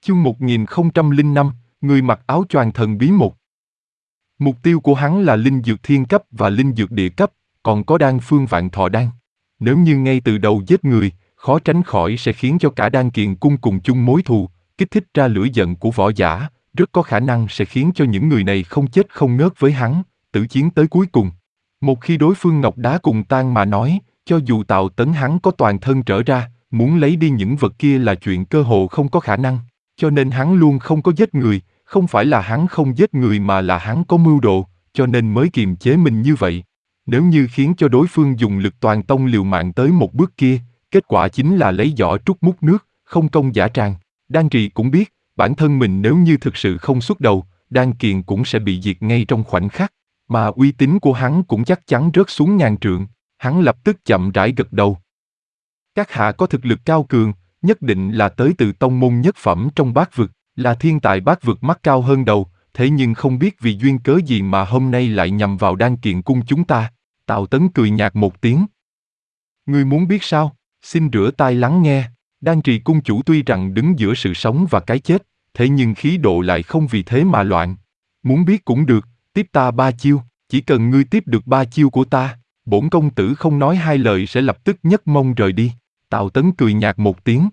Chương 1005, người mặc áo choàng thần bí một. Mục tiêu của hắn là linh dược thiên cấp và linh dược địa cấp, còn có đan phương vạn thọ đan. Nếu như ngay từ đầu giết người, khó tránh khỏi sẽ khiến cho cả đan kiền cung cùng chung mối thù, kích thích ra lửa giận của võ giả, rất có khả năng sẽ khiến cho những người này không chết không ngớt với hắn, tử chiến tới cuối cùng. Một khi đối phương ngọc đá cùng tan mà nói, cho dù Tào Tấn hắn có toàn thân trở ra, muốn lấy đi những vật kia là chuyện cơ hồ không có khả năng. Cho nên hắn luôn không có giết người, không phải là hắn không giết người mà là hắn có mưu đồ, cho nên mới kiềm chế mình như vậy. Nếu như khiến cho đối phương dùng lực toàn tông liều mạng tới một bước kia, kết quả chính là lấy giỏ trút múc nước, không công dã tràng. Đan Trì cũng biết, bản thân mình nếu như thực sự không xuất đầu, Đan Kiền cũng sẽ bị diệt ngay trong khoảnh khắc, mà uy tín của hắn cũng chắc chắn rớt xuống ngàn trượng. Hắn lập tức chậm rãi gật đầu. Các hạ có thực lực cao cường, nhất định là tới từ tông môn nhất phẩm trong bát vực, là thiên tài bát vực mắt cao hơn đầu, thế nhưng không biết vì duyên cớ gì mà hôm nay lại nhằm vào Đan Kiền cung chúng ta. Tào Tấn cười nhạt một tiếng. Ngươi muốn biết sao? Xin rửa tai lắng nghe. Đan Trì cung chủ tuy rằng đứng giữa sự sống và cái chết, thế nhưng khí độ lại không vì thế mà loạn. Muốn biết cũng được, tiếp ta 3 chiêu, chỉ cần ngươi tiếp được 3 chiêu của ta, bổn công tử không nói hai lời sẽ lập tức nhấc mông rời đi. Tào Tấn cười nhạt một tiếng.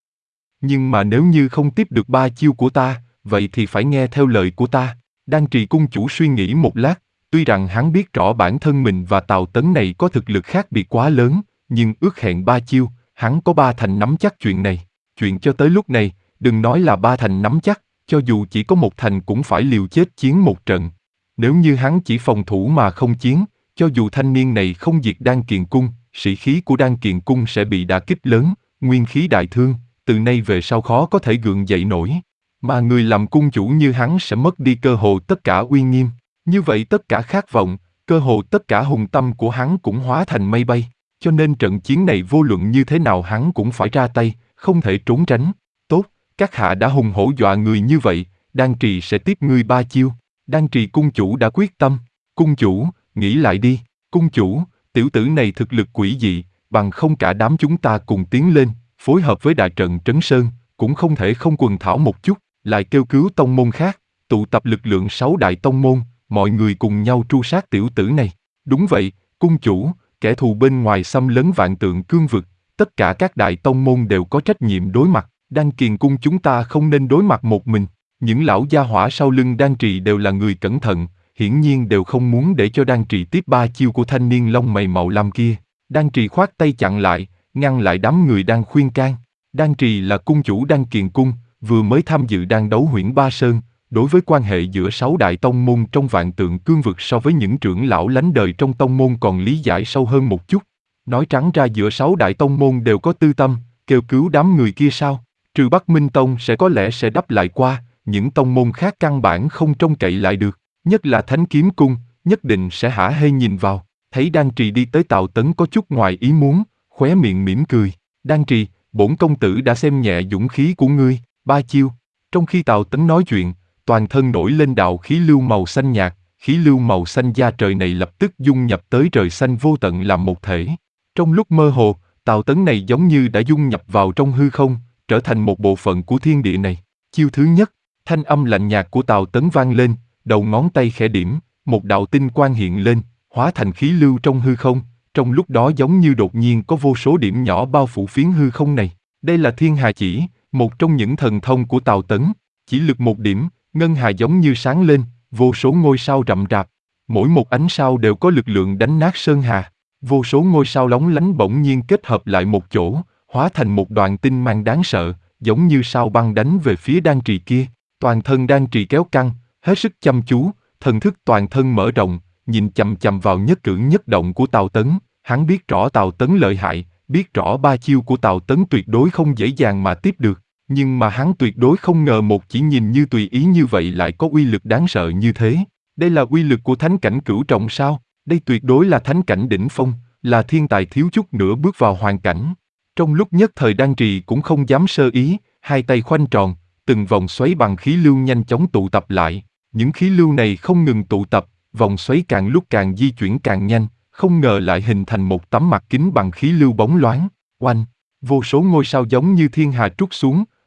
Nhưng mà nếu như không tiếp được 3 chiêu của ta, vậy thì phải nghe theo lời của ta. Đan Trì cung chủ suy nghĩ một lát, tuy rằng hắn biết rõ bản thân mình và Tào Tấn này có thực lực khác biệt quá lớn, nhưng ước hẹn 3 chiêu, hắn có 3 thành nắm chắc chuyện này. Chuyện cho tới lúc này, đừng nói là 3 thành nắm chắc, cho dù chỉ có 1 thành cũng phải liều chết chiến một trận. Nếu như hắn chỉ phòng thủ mà không chiến, cho dù thanh niên này không diệt Đan Kiền cung, sĩ khí của Đan Kiền cung sẽ bị đả kích lớn, nguyên khí đại thương, từ nay về sau khó có thể gượng dậy nổi. Mà người làm cung chủ như hắn sẽ mất đi cơ hồ tất cả uy nghiêm. Như vậy tất cả khát vọng, cơ hồ tất cả hùng tâm của hắn cũng hóa thành mây bay. Cho nên trận chiến này vô luận như thế nào hắn cũng phải ra tay, không thể trốn tránh. Tốt, các hạ đã hùng hổ dọa người như vậy, Đan Trì sẽ tiếp ngươi 3 chiêu. Đan Trì cung chủ đã quyết tâm. Cung chủ, nghĩ lại đi. Cung chủ, tiểu tử này thực lực quỷ dị, bằng không cả đám chúng ta cùng tiến lên, phối hợp với đại trận Trấn Sơn, cũng không thể không quần thảo một chút, lại kêu cứu tông môn khác, tụ tập lực lượng 6 đại tông môn, mọi người cùng nhau tru sát tiểu tử này. Đúng vậy, cung chủ, kẻ thù bên ngoài xâm lấn vạn tượng cương vực, tất cả các đại tông môn đều có trách nhiệm đối mặt, Đan Kiền cung chúng ta không nên đối mặt một mình. Những lão gia hỏa sau lưng Đan Trì đều là người cẩn thận, hiển nhiên đều không muốn để cho Đan Trì tiếp 3 chiêu của thanh niên lông mày màu lam kia. Đan Trì khoát tay chặn lại, ngăn lại đám người đang khuyên can. Đan Trì là cung chủ Đan Kiền cung, vừa mới tham dự đan đấu Huyễn Ba Sơn, đối với quan hệ giữa 6 đại tông môn trong vạn tượng cương vực so với những trưởng lão lánh đời trong tông môn còn lý giải sâu hơn một chút. Nói trắng ra giữa 6 đại tông môn đều có tư tâm, kêu cứu đám người kia sao? Trừ Bắc Minh Tông sẽ có lẽ sẽ đắp lại qua, những tông môn khác căn bản không trông cậy lại được. Nhất là Thánh Kiếm Cung, nhất định sẽ hả hê nhìn vào. Thấy Đan Trì đi tới Tào Tấn có chút ngoài ý muốn, khóe miệng mỉm cười. Đan Trì, bổn công tử đã xem nhẹ dũng khí của ngươi, 3 chiêu. Trong khi Tào Tấn nói chuyện, toàn thân nổi lên đạo khí lưu màu xanh nhạt, khí lưu màu xanh da trời này lập tức dung nhập tới trời xanh vô tận làm một thể. Trong lúc mơ hồ, Tào Tấn này giống như đã dung nhập vào trong hư không, trở thành một bộ phận của thiên địa này. Chiêu thứ nhất, thanh âm lạnh nhạt của Tào Tấn vang lên, đầu ngón tay khẽ điểm, một đạo tinh quang hiện lên, hóa thành khí lưu trong hư không, trong lúc đó giống như đột nhiên có vô số điểm nhỏ bao phủ phiến hư không này. Đây là Thiên Hà Chỉ, một trong những thần thông của Tào Tấn. Chỉ lực một điểm, ngân hà giống như sáng lên, vô số ngôi sao rậm rạp. Mỗi một ánh sao đều có lực lượng đánh nát sơn hà. Vô số ngôi sao lóng lánh bỗng nhiên kết hợp lại một chỗ, hóa thành một đoàn tinh mang đáng sợ, giống như sao băng đánh về phía Đan Trì kia. Toàn thân Đan Trì kéo căng, hết sức chăm chú, thần thức toàn thân mở rộng, nhìn chằm chằm vào nhất cử nhất động của Tào Tấn. Hắn biết rõ Tào Tấn lợi hại, biết rõ 3 chiêu của Tào Tấn tuyệt đối không dễ dàng mà tiếp được. Nhưng mà hắn tuyệt đối không ngờ một chỉ nhìn như tùy ý như vậy lại có uy lực đáng sợ như thế. Đây là uy lực của thánh cảnh cửu trọng sao? Đây tuyệt đối là thánh cảnh đỉnh phong, là thiên tài thiếu chút nữa bước vào hoàn cảnh. Trong lúc nhất thời Đan Trì cũng không dám sơ ý, hai tay khoanh tròn, từng vòng xoáy bằng khí lưu nhanh chóng tụ tập lại. Những khí lưu này không ngừng tụ tập, vòng xoáy càng lúc càng di chuyển càng nhanh, không ngờ lại hình thành một tấm mặt kính bằng khí lưu bóng loáng. Oanh! Vô số ngôi sao giống như thiên hà trút xuống,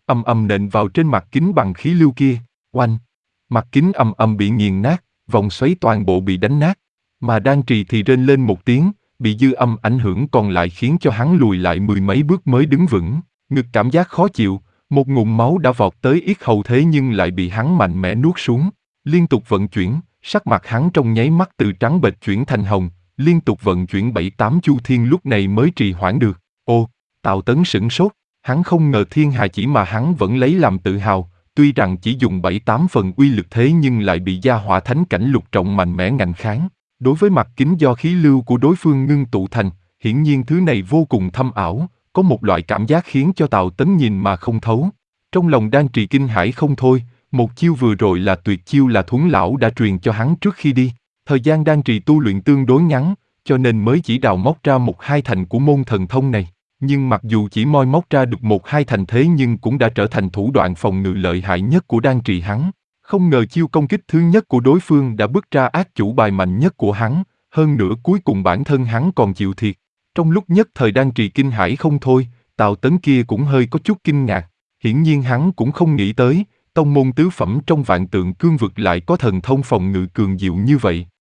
ầm ầm nện vào trên mặt kính bằng khí lưu kia. Oanh! Mặt kính ầm ầm bị nghiền nát, vòng xoáy toàn bộ bị đánh nát. Mà Đan Trì thì rên lên một tiếng, bị dư âm ảnh hưởng còn lại khiến cho hắn lùi lại mười mấy bước mới đứng vững. Ngực cảm giác khó chịu, một ngụm máu đã vọt tới yết hầu thế nhưng lại bị hắn mạnh mẽ nuốt xuống. Liên tục vận chuyển, sắc mặt hắn trong nháy mắt từ trắng bệch chuyển thành hồng, liên tục vận chuyển 7-8 chu thiên lúc này mới trì hoãn được. Ô, Tào Tấn sửng sốt, hắn không ngờ thiên hà chỉ mà hắn vẫn lấy làm tự hào, tuy rằng chỉ dùng 7-8 phần uy lực thế nhưng lại bị gia hỏa thánh cảnh lục trọng mạnh mẽ ngạnh kháng. Đối với mặt kính do khí lưu của đối phương ngưng tụ thành, hiển nhiên thứ này vô cùng thâm ảo, có một loại cảm giác khiến cho Tào Tấn nhìn mà không thấu. Trong lòng Đan Trì kinh hãi không thôi, một chiêu vừa rồi là tuyệt chiêu là Thuấn lão đã truyền cho hắn trước khi đi. Thời gian Đan Trì tu luyện tương đối ngắn, cho nên mới chỉ đào móc ra 1-2 thành của môn thần thông này. Nhưng mặc dù chỉ moi móc ra được 1-2 thành thế nhưng cũng đã trở thành thủ đoạn phòng ngự lợi hại nhất của Đan Trì hắn. Không ngờ chiêu công kích thứ nhất của đối phương đã bứt ra ác chủ bài mạnh nhất của hắn, hơn nữa cuối cùng bản thân hắn còn chịu thiệt. Trong lúc nhất thời Đan Trì kinh hãi không thôi, Tào Tấn kia cũng hơi có chút kinh ngạc. Hiển nhiên hắn cũng không nghĩ tới, tông môn tứ phẩm trong Vạn Tượng Cương vực lại có thần thông phòng ngự cường diệu như vậy.